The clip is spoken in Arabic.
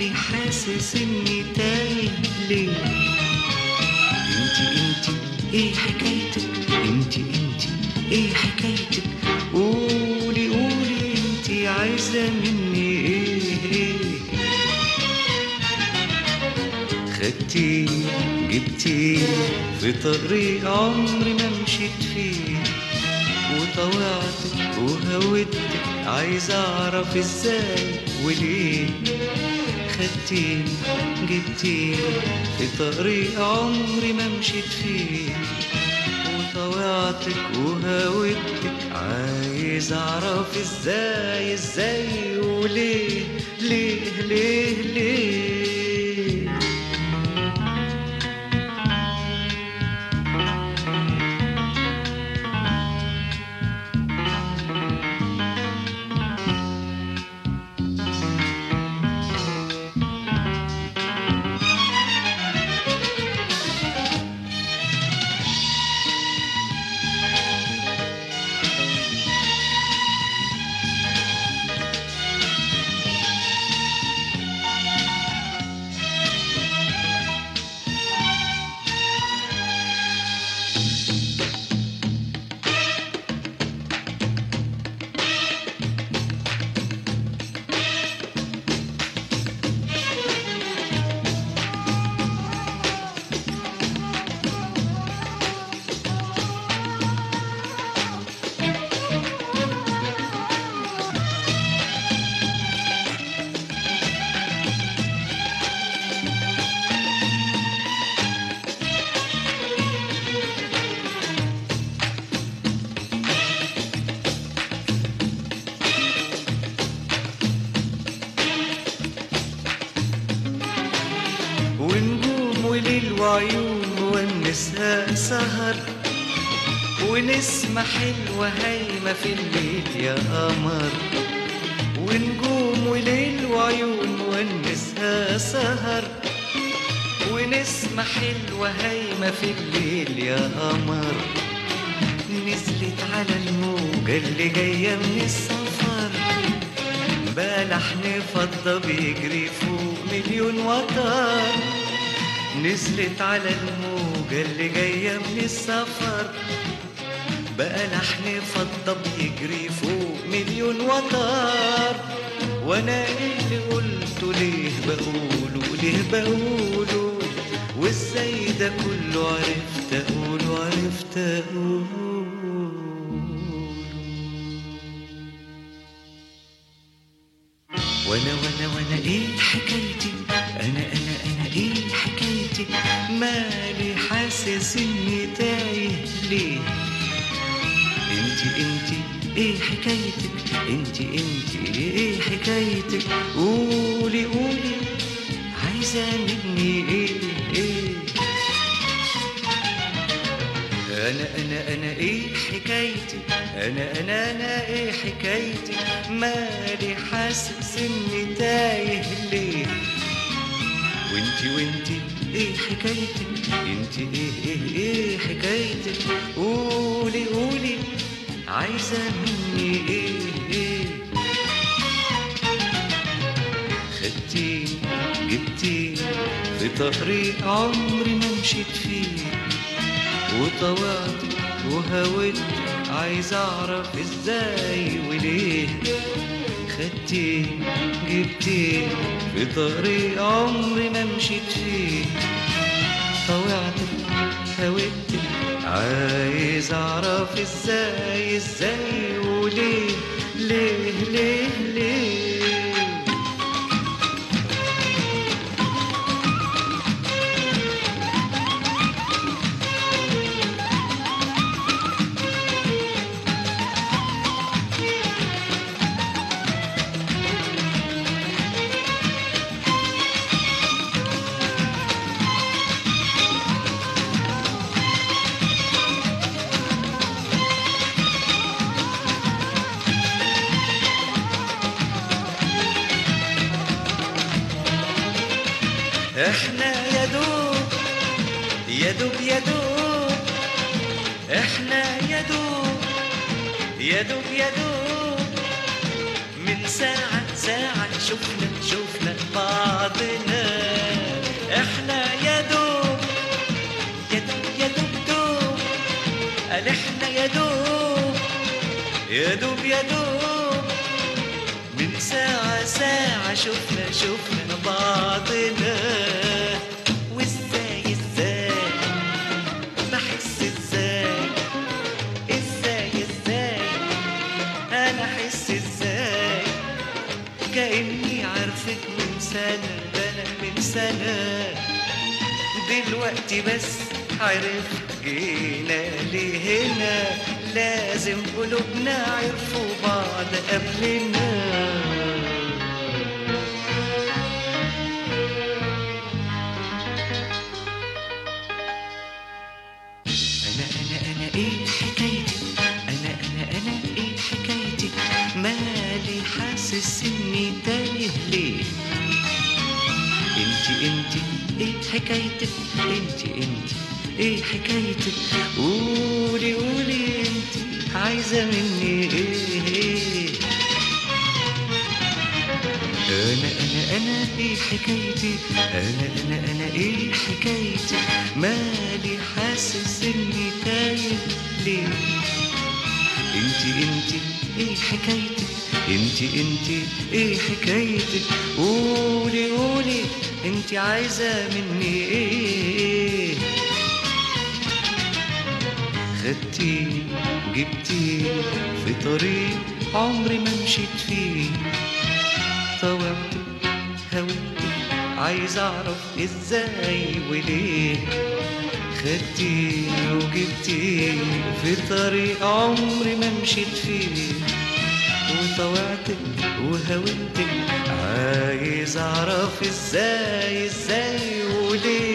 مالي حاسس اني تايه ليه؟ انتي ايه حكايتك؟ انتي ايه حكايتك؟ قولي انتي عايزة مني ايه؟ خدتيني جبتيني في طريق عمري ما مشيت فيه، وطوعتك وهودتك عايز اعرف ازاي وليه. خدتيني جبتيني في طريق عمري ما مشيت فيه، وطوعتك وهودتك عايز اعرف ازاي وليه ليه. ونجوم وليل وعيون ونسها سهر، ونسمة حلوة هايمة في الليل يا قمر. ونجوم وليل وعيون ونسها سهر، ونسمة حلوة هايمة في الليل يا قمر. نزلت على الموجة اللي جاية من السفر، بقى لحن فضة بيجري فوق مليون وتر. نزلت على الموجة اللي جاية من السفر، بقى لحن فضة بيجري فوق مليون وتر. وانا اللي قلته ليه بقوله وازاي ده كله عرفت اقوله وانا ايه حكايتي؟ انا ايه حكايتي؟ مالي حاسس اني تايه ليه؟ انتي ايه حكايتك؟ انتي ايه حكايتك؟ قولي عايزة مني ايه؟ انا ايه حكايتي؟ انا ايه حكايتي؟ مالي حاسس اني تايه ليه؟ وانتي ايه حكايتك؟ انتي ايه حكايتك؟ قولي عايزة مني ايه؟ خدتيني جبتيني في طريق عمري ما مشيت فيه، وطوعتك وهودتك عايز اعرف ازاي وليه. خدتيني جبتيني في طريق عمري ما مشيت فيه، طوعتك هودتك عايز اعرف ازاي وليه ليه. احنا يا دوب احنا يا دوب من ساعة شفنا بعضنا. احنا يا دوب دوب، قال احنا يا دوب من ساعة شفنا بعضنا. وازاي بحس ازاي انا احس ازاي كأني عارفك من سنة، ده انا من سنة دلوقتي بس عرفت جينا لهنا. لازم قلوبنا عرفوا بعض قبلنا. أنا إيه حكايتي؟ أنا إيه حكايتي؟ مالي حاسس إني تايه ليه؟ انتي إيه حكايتك؟ انتي إيه حكايتك؟ قولي انتي عايزة مني إيه؟ أنا إيه حكايتي؟ أنا إيه حكايتي؟ مالي حاسس إني تايه ليه؟ انتي إيه حكايتك؟ انتي إيه حكايتك؟ قولي انتي عايزة مني إيه؟ خدتيني وجبتيني في طريق عمري ما مشيت فيه. طوعتك هويتك عايز اعرف ازاي وليه. خدتيني وجبتيني في طريق عمري ما مشيت فيه. وطوعتك وهويتك عايز اعرف ازاي وليه.